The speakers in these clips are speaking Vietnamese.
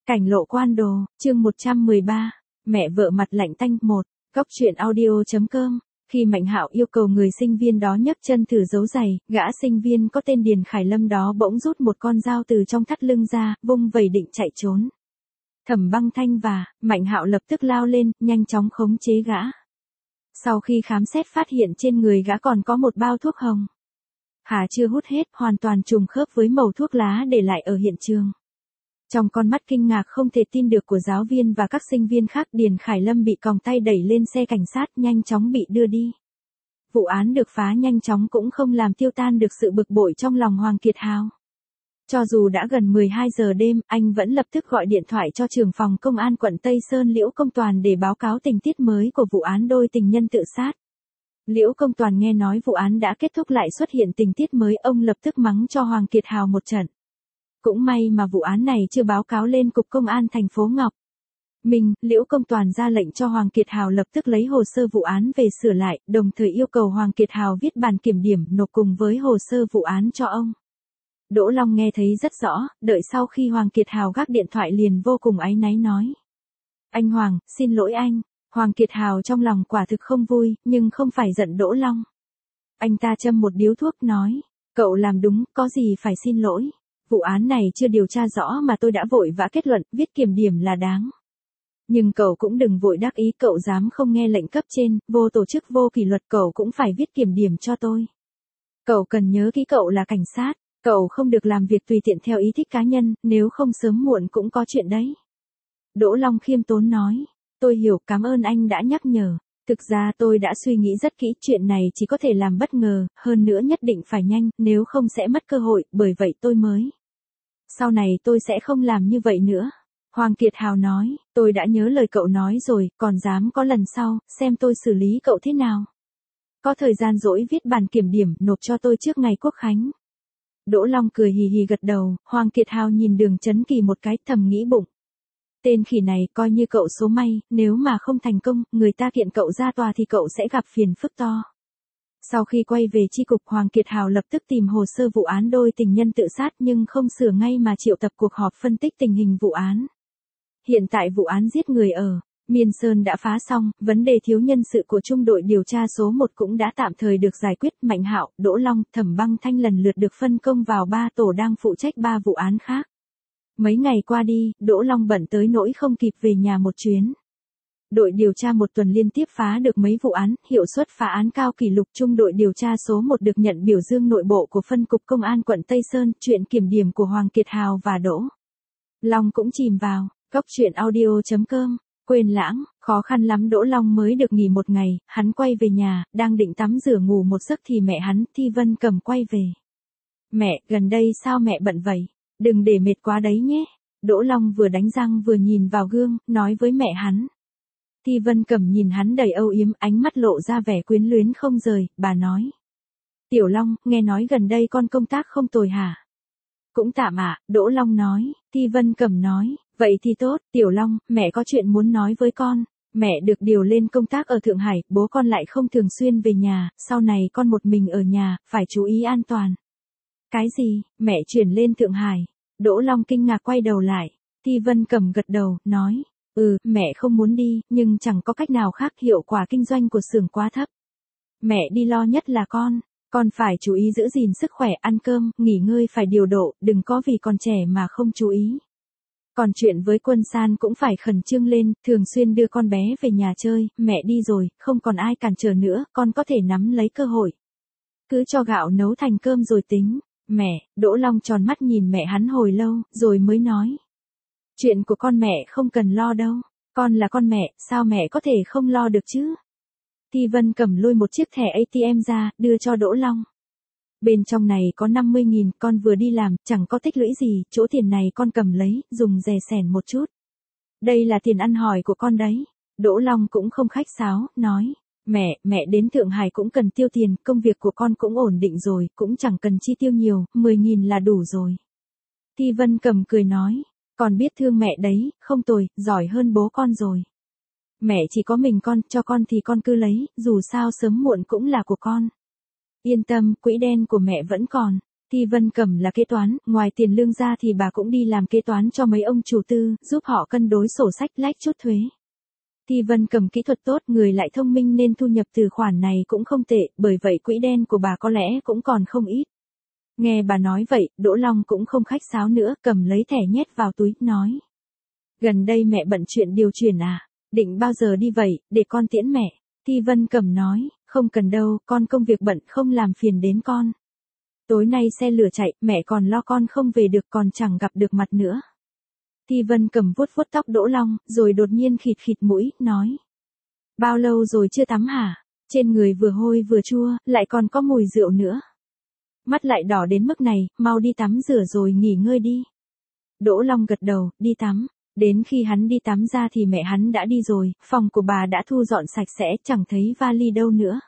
Cảnh lộ quan đồ, chương 113, mẹ vợ mặt lạnh tanh 1, góc truyện audio.com. Khi Mạnh Hạo yêu cầu người sinh viên đó nhấc chân thử dấu giày, gã sinh viên có tên Điền Khải Lâm đó bỗng rút một con dao từ trong thắt lưng ra, vung vẩy định chạy trốn. Thẩm Băng Thanh và Mạnh Hạo lập tức lao lên, nhanh chóng khống chế gã. Sau khi khám xét phát hiện trên người gã còn có một bao thuốc hồng. Hà chưa hút hết, hoàn toàn trùng khớp với mẩu thuốc lá để lại ở hiện trường. Trong con mắt kinh ngạc không thể tin được của giáo viên và các sinh viên khác, Điền Khải Lâm bị còng tay đẩy lên xe cảnh sát, nhanh chóng bị đưa đi. Vụ án được phá nhanh chóng cũng không làm tiêu tan được sự bực bội trong lòng Hoàng Kiệt Hào. Cho dù đã gần 12 giờ đêm, anh vẫn lập tức gọi điện thoại cho trưởng phòng công an quận Tây Sơn Liễu Công Toàn để báo cáo tình tiết mới của vụ án đôi tình nhân tự sát. Liễu Công Toàn nghe nói vụ án đã kết thúc lại xuất hiện tình tiết mới, ông lập tức mắng cho Hoàng Kiệt Hào một trận. Cũng may mà vụ án này chưa báo cáo lên cục công an thành phố Ngọc Minh. Liễu Công Toàn ra lệnh cho Hoàng Kiệt Hào lập tức lấy hồ sơ vụ án về sửa lại, đồng thời yêu cầu Hoàng Kiệt Hào viết bản kiểm điểm nộp cùng với hồ sơ vụ án cho ông. Đỗ Long nghe thấy rất rõ, đợi sau khi Hoàng Kiệt Hào gác điện thoại liền vô cùng áy náy nói. Anh Hoàng, xin lỗi anh. Hoàng Kiệt Hào trong lòng quả thực không vui, nhưng không phải giận Đỗ Long. Anh ta châm một điếu thuốc nói, cậu làm đúng, có gì phải xin lỗi. Vụ án này chưa điều tra rõ mà tôi đã vội vã kết luận, viết kiểm điểm là đáng. Nhưng cậu cũng đừng vội đắc ý, cậu dám không nghe lệnh cấp trên, vô tổ chức vô kỷ luật, cậu cũng phải viết kiểm điểm cho tôi. Cậu cần nhớ kỹ, cậu là cảnh sát, cậu không được làm việc tùy tiện theo ý thích cá nhân, nếu không sớm muộn cũng có chuyện đấy. Đỗ Long khiêm tốn nói, tôi hiểu, cảm ơn anh đã nhắc nhở. Thực ra tôi đã suy nghĩ rất kỹ, chuyện này chỉ có thể làm bất ngờ, hơn nữa nhất định phải nhanh, nếu không sẽ mất cơ hội, bởi vậy tôi mới. Sau này tôi sẽ không làm như vậy nữa. Hoàng Kiệt Hào nói, tôi đã nhớ lời cậu nói rồi, còn dám có lần sau, xem tôi xử lý cậu thế nào. Có thời gian rỗi viết bản kiểm điểm nộp cho tôi trước ngày Quốc Khánh. Đỗ Long cười hì hì gật đầu, Hoàng Kiệt Hào nhìn Đường Chấn Kỳ một cái, thầm nghĩ bụng. Tên khỉ này coi như cậu số may, nếu mà không thành công, người ta kiện cậu ra tòa thì cậu sẽ gặp phiền phức to. Sau khi quay về chi cục, Hoàng Kiệt Hào lập tức tìm hồ sơ vụ án đôi tình nhân tự sát nhưng không sửa ngay mà triệu tập cuộc họp phân tích tình hình vụ án. Hiện tại vụ án giết người ở Miên Sơn đã phá xong, vấn đề thiếu nhân sự của trung đội điều tra số 1 cũng đã tạm thời được giải quyết. Mạnh Hạo, Đỗ Long, Thẩm Băng Thanh lần lượt được phân công vào 3 tổ đang phụ trách 3 vụ án khác. Mấy ngày qua đi, Đỗ Long bận tới nỗi không kịp về nhà một chuyến. Đội điều tra một tuần liên tiếp phá được mấy vụ án, hiệu suất phá án cao kỷ lục. Trung đội điều tra số 1 được nhận biểu dương nội bộ của phân cục công an quận Tây Sơn. Chuyện kiểm điểm của Hoàng Kiệt Hào và Đỗ Long cũng chìm vào góc truyện audio.com. Quên lãng, khó khăn lắm Đỗ Long mới được nghỉ một ngày, hắn quay về nhà, đang định tắm rửa ngủ một giấc thì mẹ hắn, Thi Vân Cầm quay về. Mẹ, gần đây sao mẹ bận vậy? Đừng để mệt quá đấy nhé. Đỗ Long vừa đánh răng vừa nhìn vào gương, nói với mẹ hắn. Thi Vân Cầm nhìn hắn đầy âu yếm, ánh mắt lộ ra vẻ quyến luyến không rời, bà nói. Tiểu Long, nghe nói gần đây con công tác không tồi hả? Cũng tạm ạ, Đỗ Long nói. Thi Vân Cầm nói, vậy thì tốt, Tiểu Long, mẹ có chuyện muốn nói với con. Mẹ được điều lên công tác ở Thượng Hải, bố con lại không thường xuyên về nhà, sau này con một mình ở nhà, phải chú ý an toàn. Cái gì, mẹ chuyển lên Thượng Hải? Đỗ Long kinh ngạc quay đầu lại. Thi Vân Cầm gật đầu, nói. Mẹ không muốn đi, nhưng chẳng có cách nào khác, hiệu quả kinh doanh của xưởng quá thấp. Mẹ đi lo nhất là con phải chú ý giữ gìn sức khỏe, ăn cơm, nghỉ ngơi phải điều độ, đừng có vì còn trẻ mà không chú ý. Còn chuyện với Quân San cũng phải khẩn trương lên, thường xuyên đưa con bé về nhà chơi, mẹ đi rồi, không còn ai cản trở nữa, con có thể nắm lấy cơ hội. Cứ cho gạo nấu thành cơm rồi tính. Mẹ, Đỗ Long tròn mắt nhìn mẹ hắn hồi lâu, rồi mới nói. Chuyện của con mẹ không cần lo đâu, con là con mẹ, sao mẹ có thể không lo được chứ? Thi Vân Cầm lôi một chiếc thẻ ATM ra, đưa cho Đỗ Long. Bên trong này có 50.000, con vừa đi làm, chẳng có tích lũy gì, chỗ tiền này con cầm lấy, dùng dè sẻn một chút. Đây là tiền ăn hỏi của con đấy. Đỗ Long cũng không khách sáo, nói. Mẹ đến Thượng Hải cũng cần tiêu tiền, công việc của con cũng ổn định rồi, cũng chẳng cần chi tiêu nhiều, 10.000 là đủ rồi. Thi Vân Cầm cười nói, con biết thương mẹ đấy, không tồi, giỏi hơn bố con rồi. Mẹ chỉ có mình con, cho con thì con cứ lấy, dù sao sớm muộn cũng là của con. Yên tâm, quỹ đen của mẹ vẫn còn. Thi Vân Cẩm là kế toán, ngoài tiền lương ra thì bà cũng đi làm kế toán cho mấy ông chủ tư, giúp họ cân đối sổ sách lách chút thuế. Thi Vân Cẩm kỹ thuật tốt, người lại thông minh nên thu nhập từ khoản này cũng không tệ, bởi vậy quỹ đen của bà có lẽ cũng còn không ít. Nghe bà nói vậy, Đỗ Long cũng không khách sáo nữa, cầm lấy thẻ nhét vào túi, nói. Gần đây mẹ bận chuyện điều chuyển à? Định bao giờ đi vậy, để con tiễn mẹ? Thi Vân Cẩm nói, không cần đâu, con công việc bận không làm phiền đến con. Tối nay xe lửa chạy, mẹ còn lo con không về được còn chẳng gặp được mặt nữa. Thi Vân Cẩm vuốt vuốt tóc Đỗ Long, rồi đột nhiên khịt khịt mũi, nói. Bao lâu rồi chưa tắm hả? Trên người vừa hôi vừa chua, lại còn có mùi rượu nữa. Mắt lại đỏ đến mức này, mau đi tắm rửa rồi nghỉ ngơi đi. Đỗ Long gật đầu, đi tắm. Đến khi hắn đi tắm ra thì mẹ hắn đã đi rồi, phòng của bà đã thu dọn sạch sẽ, chẳng thấy vali đâu nữa.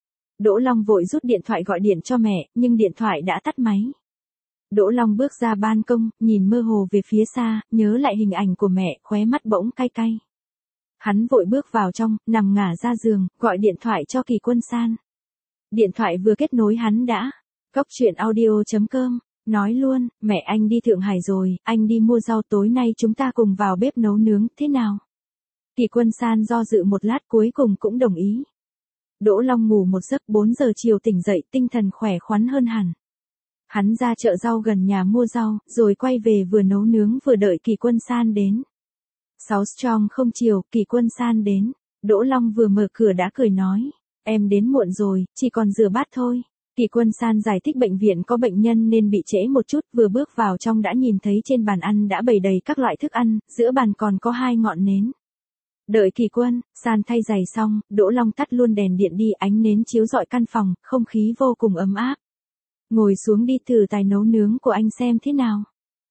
Đỗ Long vội rút điện thoại gọi điện cho mẹ, nhưng điện thoại đã tắt máy. Đỗ Long bước ra ban công, nhìn mơ hồ về phía xa, nhớ lại hình ảnh của mẹ, khóe mắt bỗng cay cay. Hắn vội bước vào trong, nằm ngả ra giường, gọi điện thoại cho Kỳ Quân San. Điện thoại vừa kết nối hắn đã. Cóc truyện audio.com, nói luôn, mẹ anh đi Thượng Hải rồi, anh đi mua rau, tối nay chúng ta cùng vào bếp nấu nướng, thế nào? Kỳ Quân San do dự một lát cuối cùng cũng đồng ý. Đỗ Long ngủ một giấc, 4 giờ chiều tỉnh dậy, tinh thần khỏe khoắn hơn hẳn. Hắn ra chợ rau gần nhà mua rau, rồi quay về vừa nấu nướng vừa đợi Kỳ Quân San đến. 6 strong không chiều, Kỳ Quân San đến. Đỗ Long vừa mở cửa đã cười nói. Em đến muộn rồi, chỉ còn rửa bát thôi. Kỳ Quân San giải thích bệnh viện có bệnh nhân nên bị trễ một chút, vừa bước vào trong đã nhìn thấy trên bàn ăn đã bày đầy các loại thức ăn, giữa bàn còn có 2 ngọn nến. Đợi Kỳ Quân San thay giày xong, Đỗ Long tắt luôn đèn điện đi, ánh nến chiếu rọi căn phòng, không khí vô cùng ấm áp. Ngồi xuống đi, thử tài nấu nướng của anh xem thế nào.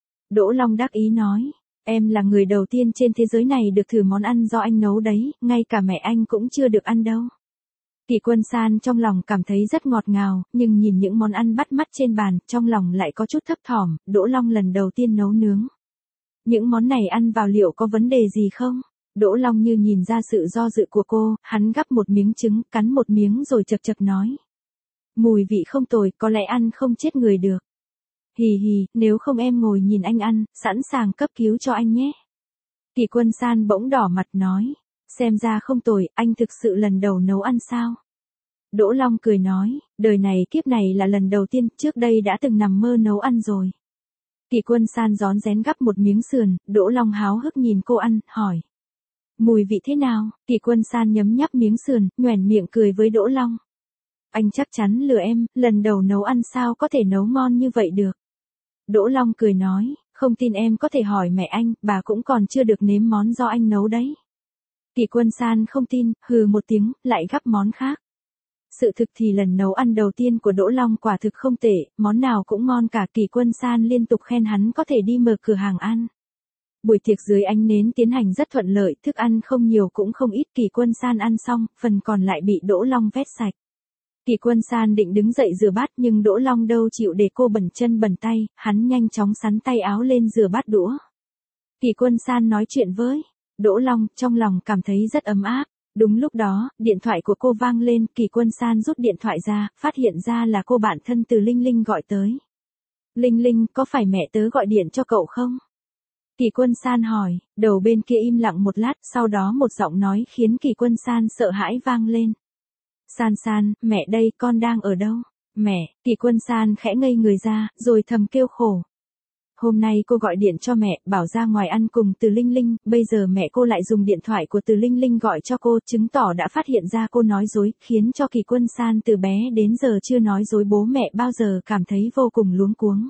Đỗ Long đắc ý nói, em là người đầu tiên trên thế giới này được thử món ăn do anh nấu đấy, ngay cả mẹ anh cũng chưa được ăn đâu. Kỳ Quân San trong lòng cảm thấy rất ngọt ngào, nhưng nhìn những món ăn bắt mắt trên bàn, trong lòng lại có chút thấp thỏm, Đỗ Long lần đầu tiên nấu nướng. Những món này ăn vào liệu có vấn đề gì không? Đỗ Long như nhìn ra sự do dự của cô, hắn gắp một miếng trứng, cắn một miếng rồi chật chật nói. Mùi vị không tồi, có lẽ ăn không chết người được. Hì hì, nếu không em ngồi nhìn anh ăn, sẵn sàng cấp cứu cho anh nhé. Kỳ Quân San bỗng đỏ mặt nói. Xem ra không tồi, anh thực sự lần đầu nấu ăn sao? Đỗ Long cười nói, đời này kiếp này là lần đầu tiên, trước đây đã từng nằm mơ nấu ăn rồi. Kỳ Quân San rón rén gắp một miếng sườn, Đỗ Long háo hức nhìn cô ăn, hỏi. Mùi vị thế nào? Kỳ Quân San nhấm nháp miếng sườn, nhoẻn miệng cười với Đỗ Long. Anh chắc chắn lừa em, lần đầu nấu ăn sao có thể nấu ngon như vậy được? Đỗ Long cười nói, không tin em có thể hỏi mẹ anh, bà cũng còn chưa được nếm món do anh nấu đấy. Kỳ Quân San không tin, hừ một tiếng, lại gắp món khác. Sự thực thì lần nấu ăn đầu tiên của Đỗ Long quả thực không tệ, món nào cũng ngon cả. Kỳ Quân San liên tục khen hắn có thể đi mở cửa hàng ăn. Buổi tiệc dưới ánh nến tiến hành rất thuận lợi, thức ăn không nhiều cũng không ít. Kỳ Quân San ăn xong, phần còn lại bị Đỗ Long vét sạch. Kỳ Quân San định đứng dậy rửa bát nhưng Đỗ Long đâu chịu để cô bẩn chân bẩn tay, hắn nhanh chóng sắn tay áo lên rửa bát đũa. Kỳ Quân San nói chuyện với Đỗ Long, trong lòng cảm thấy rất ấm áp. Đúng lúc đó, điện thoại của cô vang lên, Kỳ Quân San rút điện thoại ra, phát hiện ra là cô bạn thân từ Linh Linh gọi tới. Linh Linh, có phải mẹ tớ gọi điện cho cậu không? Kỳ Quân San hỏi, đầu bên kia im lặng một lát, sau đó một giọng nói khiến Kỳ Quân San sợ hãi vang lên. San San, mẹ đây, con đang ở đâu? Mẹ, Kỳ Quân San khẽ ngây người ra, rồi thầm kêu khổ. Hôm nay cô gọi điện cho mẹ, bảo ra ngoài ăn cùng Từ Linh Linh, bây giờ mẹ cô lại dùng điện thoại của Từ Linh Linh gọi cho cô, chứng tỏ đã phát hiện ra cô nói dối, khiến cho Kỳ Quân San từ bé đến giờ chưa nói dối bố mẹ bao giờ, cảm thấy vô cùng luống cuống.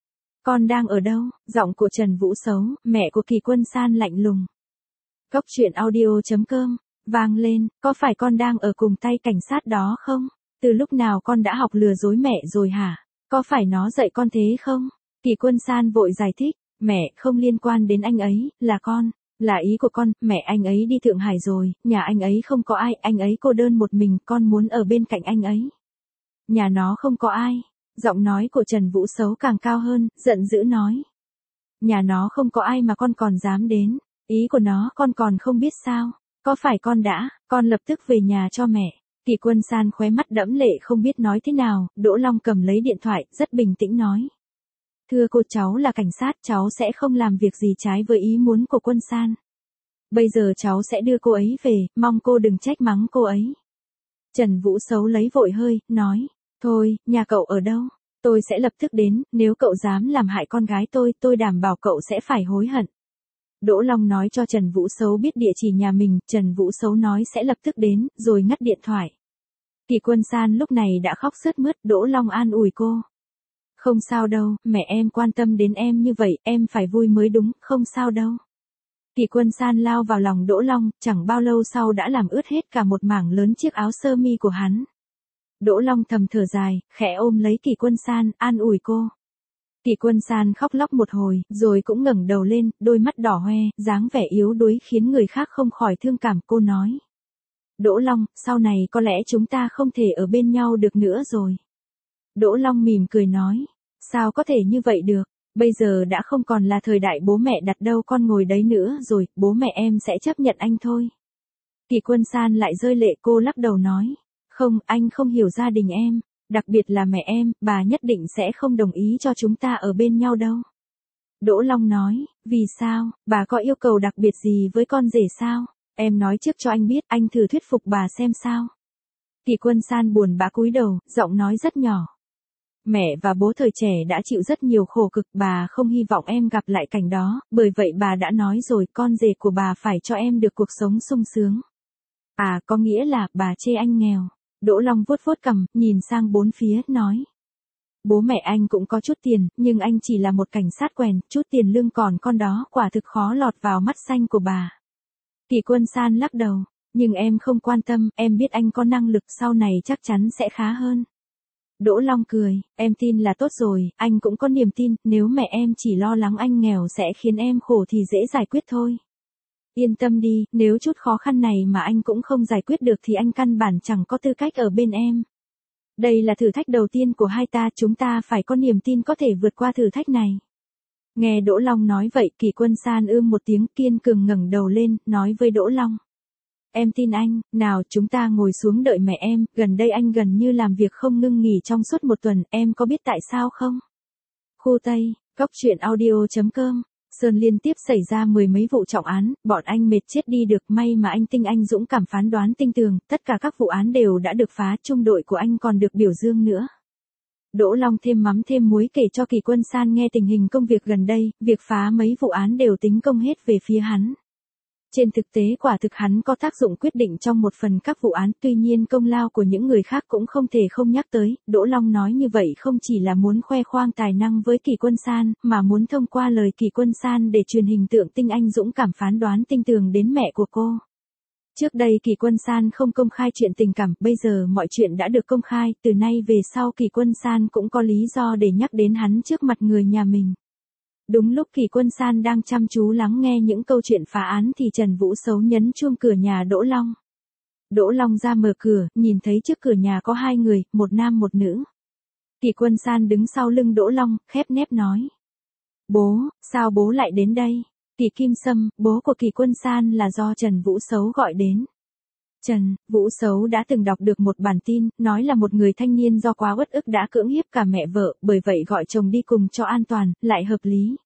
Con đang ở đâu? Giọng của Trần Vũ Sấu, mẹ của Kỳ Quân San lạnh lùng. Cóc truyện audio.com, vang lên, có phải con đang ở cùng tay cảnh sát đó không? Từ lúc nào con đã học lừa dối mẹ rồi hả? Có phải nó dạy con thế không? Kỳ Quân San vội giải thích, mẹ, không liên quan đến anh ấy, là con, là ý của con, mẹ anh ấy đi Thượng Hải rồi, nhà anh ấy không có ai, anh ấy cô đơn một mình, con muốn ở bên cạnh anh ấy. Nhà nó không có ai. Giọng nói của Trần Vũ Sấu càng cao hơn, giận dữ nói. Nhà nó không có ai mà con còn dám đến, ý của nó con còn không biết sao, có phải con lập tức về nhà cho mẹ. Kỳ Quân San khóe mắt đẫm lệ không biết nói thế nào, Đỗ Long cầm lấy điện thoại, rất bình tĩnh nói. Thưa cô, cháu là cảnh sát, cháu sẽ không làm việc gì trái với ý muốn của Quân San. Bây giờ cháu sẽ đưa cô ấy về, mong cô đừng trách mắng cô ấy. Trần Vũ Sấu lấy vội hơi, nói. Thôi, nhà cậu ở đâu? Tôi sẽ lập tức đến, nếu cậu dám làm hại con gái tôi đảm bảo cậu sẽ phải hối hận. Đỗ Long nói cho Trần Vũ Sấu biết địa chỉ nhà mình, Trần Vũ Sấu nói sẽ lập tức đến, rồi ngắt điện thoại. Kỳ Quân San lúc này đã khóc sướt mướt, Đỗ Long an ủi cô. Không sao đâu, mẹ em quan tâm đến em như vậy, em phải vui mới đúng, không sao đâu. Kỳ Quân San lao vào lòng Đỗ Long, chẳng bao lâu sau đã làm ướt hết cả một mảng lớn chiếc áo sơ mi của hắn. Đỗ Long thầm thở dài, khẽ ôm lấy Kỳ Quân San, an ủi cô. Kỳ Quân San khóc lóc một hồi, rồi cũng ngẩng đầu lên, đôi mắt đỏ hoe, dáng vẻ yếu đuối khiến người khác không khỏi thương cảm. Cô nói. Đỗ Long, sau này có lẽ chúng ta không thể ở bên nhau được nữa rồi. Đỗ Long mỉm cười nói. Sao có thể như vậy được, bây giờ đã không còn là thời đại bố mẹ đặt đâu con ngồi đấy nữa rồi, bố mẹ em sẽ chấp nhận anh thôi. Kỳ Quân San lại rơi lệ, cô lắc đầu nói. Không, anh không hiểu gia đình em, đặc biệt là mẹ em, bà nhất định sẽ không đồng ý cho chúng ta ở bên nhau đâu. Đỗ Long nói, vì sao, bà có yêu cầu đặc biệt gì với con rể sao? Em nói trước cho anh biết, anh thử thuyết phục bà xem sao. Kỳ Quân San buồn bã cúi đầu, giọng nói rất nhỏ. Mẹ và bố thời trẻ đã chịu rất nhiều khổ cực, bà không hy vọng em gặp lại cảnh đó, bởi vậy bà đã nói rồi, con rể của bà phải cho em được cuộc sống sung sướng. À, có nghĩa là bà chê anh nghèo. Đỗ Long vuốt vuốt cằm, nhìn sang bốn phía, nói. Bố mẹ anh cũng có chút tiền, nhưng anh chỉ là một cảnh sát quèn, chút tiền lương còn con đó quả thực khó lọt vào mắt xanh của bà. Kỳ Quân San lắc đầu, nhưng em không quan tâm, em biết anh có năng lực, sau này chắc chắn sẽ khá hơn. Đỗ Long cười, em tin là tốt rồi, anh cũng có niềm tin, nếu mẹ em chỉ lo lắng anh nghèo sẽ khiến em khổ thì dễ giải quyết thôi. Yên tâm đi, nếu chút khó khăn này mà anh cũng không giải quyết được thì anh căn bản chẳng có tư cách ở bên em. Đây là thử thách đầu tiên của hai ta, chúng ta phải có niềm tin có thể vượt qua thử thách này. Nghe Đỗ Long nói vậy, Kỳ Quân San một tiếng, kiên cường ngẩng đầu lên, nói với Đỗ Long. Em tin anh, nào chúng ta ngồi xuống đợi mẹ em, gần đây anh gần như làm việc không ngưng nghỉ trong suốt một tuần, em có biết tại sao không? Khu Tây, Cóc Truyện Audio.com. Sơn liên tiếp xảy ra mười mấy vụ trọng án, bọn anh mệt chết đi được, may mà anh dũng cảm phán đoán tinh tường, tất cả các vụ án đều đã được phá, trung đội của anh còn được biểu dương nữa. Đỗ Long thêm mắm thêm muối kể cho Kỳ Quân San nghe tình hình công việc gần đây, việc phá mấy vụ án đều tính công hết về phía hắn. Trên thực tế quả thực hắn có tác dụng quyết định trong một phần các vụ án, tuy nhiên công lao của những người khác cũng không thể không nhắc tới. Đỗ Long nói như vậy không chỉ là muốn khoe khoang tài năng với Kỳ Quân San, mà muốn thông qua lời Kỳ Quân San để truyền hình tượng tinh anh dũng cảm phán đoán tinh tường đến mẹ của cô. Trước đây Kỳ Quân San không công khai chuyện tình cảm, bây giờ mọi chuyện đã được công khai, từ nay về sau Kỳ Quân San cũng có lý do để nhắc đến hắn trước mặt người nhà mình. Đúng lúc Kỳ Quân San đang chăm chú lắng nghe những câu chuyện phá án thì Trần Vũ Sấu nhấn chuông cửa nhà Đỗ Long. Đỗ Long ra mở cửa, nhìn thấy trước cửa nhà có hai người, một nam một nữ. Kỳ Quân San đứng sau lưng Đỗ Long, khép nép nói. Bố, sao bố lại đến đây? Kỳ Kim Sâm, bố của Kỳ Quân San là do Trần Vũ Sấu gọi đến. Trần Vũ Sấu đã từng đọc được một bản tin, nói là một người thanh niên do quá uất ức đã cưỡng hiếp cả mẹ vợ, bởi vậy gọi chồng đi cùng cho an toàn, lại hợp lý.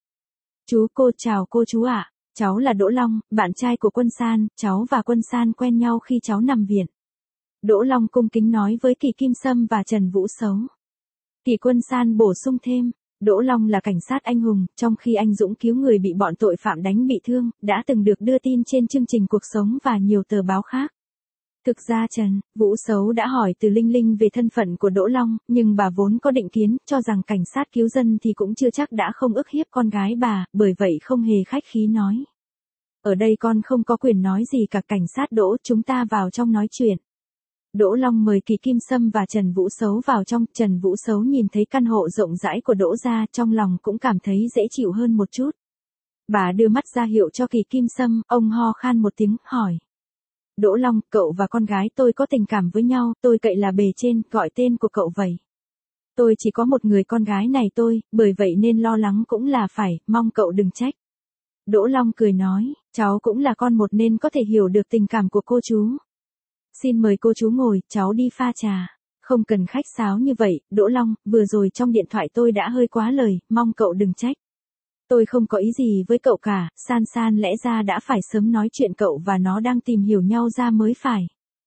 Cô chào cô chú ạ, cháu là Đỗ Long, bạn trai của Quân San, cháu và Quân San quen nhau khi cháu nằm viện. Đỗ Long cung kính nói với Kỳ Kim Sâm và Trần Vũ Sấu. Kỳ Quân San bổ sung thêm. Đỗ Long là cảnh sát anh hùng, trong khi anh dũng cứu người bị bọn tội phạm đánh bị thương, đã từng được đưa tin trên chương trình Cuộc Sống và nhiều tờ báo khác. Thực ra Trần Vũ Sấu đã hỏi từ Linh Linh về thân phận của Đỗ Long, nhưng bà vốn có định kiến, cho rằng cảnh sát cứu dân thì cũng chưa chắc đã không ức hiếp con gái bà, bởi vậy không hề khách khí nói. Ở đây con không có quyền nói gì cả, cảnh sát Đỗ, chúng ta vào trong nói chuyện. Đỗ Long mời Kỳ Kim Sâm và Trần Vũ Sấu vào trong, Trần Vũ Sấu nhìn thấy căn hộ rộng rãi của Đỗ gia, trong lòng cũng cảm thấy dễ chịu hơn một chút. Bà đưa mắt ra hiệu cho Kỳ Kim Sâm, ông ho khan một tiếng, hỏi. Đỗ Long, cậu và con gái tôi có tình cảm với nhau, tôi cậy là bề trên, gọi tên của cậu vậy. Tôi chỉ có một người con gái này tôi, bởi vậy nên lo lắng cũng là phải, mong cậu đừng trách. Đỗ Long cười nói, cháu cũng là con một nên có thể hiểu được tình cảm của cô chú. Xin mời cô chú ngồi, cháu đi pha trà. Không cần khách sáo như vậy, Đỗ Long, vừa rồi trong điện thoại tôi đã hơi quá lời, mong cậu đừng trách. Tôi không có ý gì với cậu cả, San San lẽ ra đã phải sớm nói chuyện cậu và nó đang tìm hiểu nhau ra mới phải.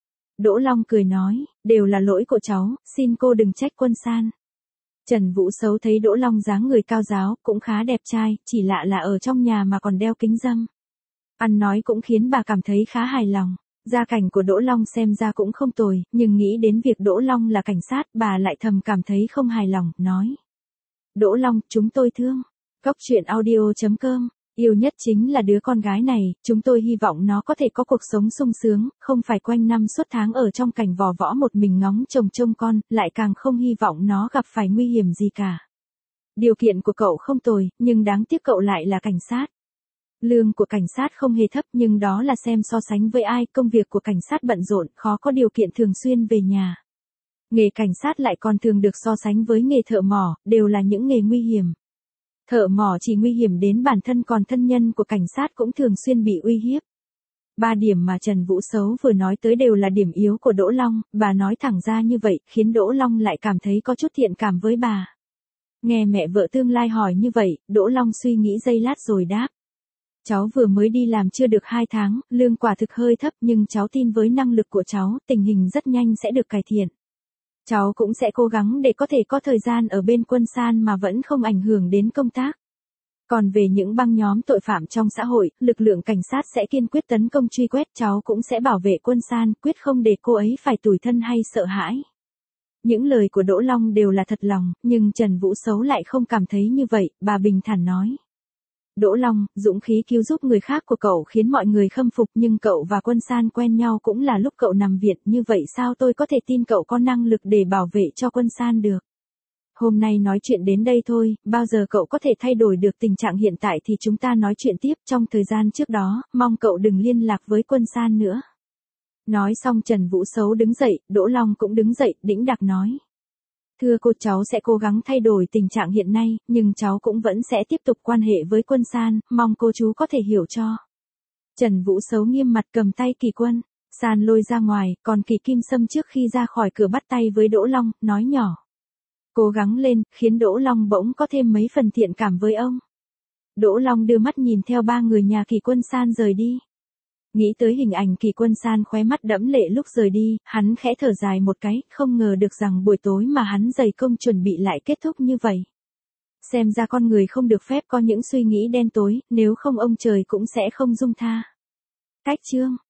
Đỗ Long cười nói, đều là lỗi của cháu, xin cô đừng trách Quân San. Trần Vũ Sấu thấy Đỗ Long dáng người cao ráo, cũng khá đẹp trai, chỉ lạ là ở trong nhà mà còn đeo kính râm. Ăn nói cũng khiến bà cảm thấy khá hài lòng. Gia cảnh của Đỗ Long xem ra cũng không tồi, nhưng nghĩ đến việc Đỗ Long là cảnh sát, bà lại thầm cảm thấy không hài lòng, nói. Đỗ Long, chúng tôi thương. Cóc truyện audio.com, yêu nhất chính là đứa con gái này, chúng tôi hy vọng nó có thể có cuộc sống sung sướng, không phải quanh năm suốt tháng ở trong cảnh vò võ một mình ngóng chồng trông con, lại càng không hy vọng nó gặp phải nguy hiểm gì cả. Điều kiện của cậu không tồi, nhưng đáng tiếc cậu lại là cảnh sát. Lương của cảnh sát không hề thấp nhưng đó là xem so sánh với ai, công việc của cảnh sát bận rộn, khó có điều kiện thường xuyên về nhà. Nghề cảnh sát lại còn thường được so sánh với nghề thợ mỏ, đều là những nghề nguy hiểm. Thợ mỏ chỉ nguy hiểm đến bản thân còn thân nhân của cảnh sát cũng thường xuyên bị uy hiếp. 3 điểm mà Trần Vũ Sấu vừa nói tới đều là điểm yếu của Đỗ Long, bà nói thẳng ra như vậy, khiến Đỗ Long lại cảm thấy có chút thiện cảm với bà. Nghe mẹ vợ tương lai hỏi như vậy, Đỗ Long suy nghĩ giây lát rồi đáp. Cháu vừa mới đi làm chưa được 2 tháng, lương quả thực hơi thấp nhưng cháu tin với năng lực của cháu, tình hình rất nhanh sẽ được cải thiện. Cháu cũng sẽ cố gắng để có thể có thời gian ở bên Quân San mà vẫn không ảnh hưởng đến công tác. Còn về những băng nhóm tội phạm trong xã hội, lực lượng cảnh sát sẽ kiên quyết tấn công truy quét, cháu cũng sẽ bảo vệ Quân San, quyết không để cô ấy phải tủi thân hay sợ hãi. Những lời của Đỗ Long đều là thật lòng, nhưng Trần Vũ Sấu lại không cảm thấy như vậy, bà bình thản nói. Đỗ Long, dũng khí cứu giúp người khác của cậu khiến mọi người khâm phục nhưng cậu và Quân San quen nhau cũng là lúc cậu nằm viện, như vậy sao tôi có thể tin cậu có năng lực để bảo vệ cho Quân San được. Hôm nay nói chuyện đến đây thôi, bao giờ cậu có thể thay đổi được tình trạng hiện tại thì chúng ta nói chuyện tiếp, trong thời gian trước đó, mong cậu đừng liên lạc với Quân San nữa. Nói xong Trần Vũ Sấu đứng dậy, Đỗ Long cũng đứng dậy, đĩnh đạc nói. Thưa cô, cháu sẽ cố gắng thay đổi tình trạng hiện nay, nhưng cháu cũng vẫn sẽ tiếp tục quan hệ với Quân San, mong cô chú có thể hiểu cho. Trần Vũ Sấu nghiêm mặt cầm tay Kỳ Quân San lôi ra ngoài, còn Kỳ Kim Sâm trước khi ra khỏi cửa bắt tay với Đỗ Long, nói nhỏ. Cố gắng lên, khiến Đỗ Long bỗng có thêm mấy phần thiện cảm với ông. Đỗ Long đưa mắt nhìn theo 3 người nhà Kỳ Quân San rời đi. Nghĩ tới hình ảnh Kỳ Quân San khóe mắt đẫm lệ lúc rời đi, hắn khẽ thở dài một cái, không ngờ được rằng buổi tối mà hắn dày công chuẩn bị lại kết thúc như vậy. Xem ra con người không được phép có những suy nghĩ đen tối, nếu không ông trời cũng sẽ không dung tha. Cách chương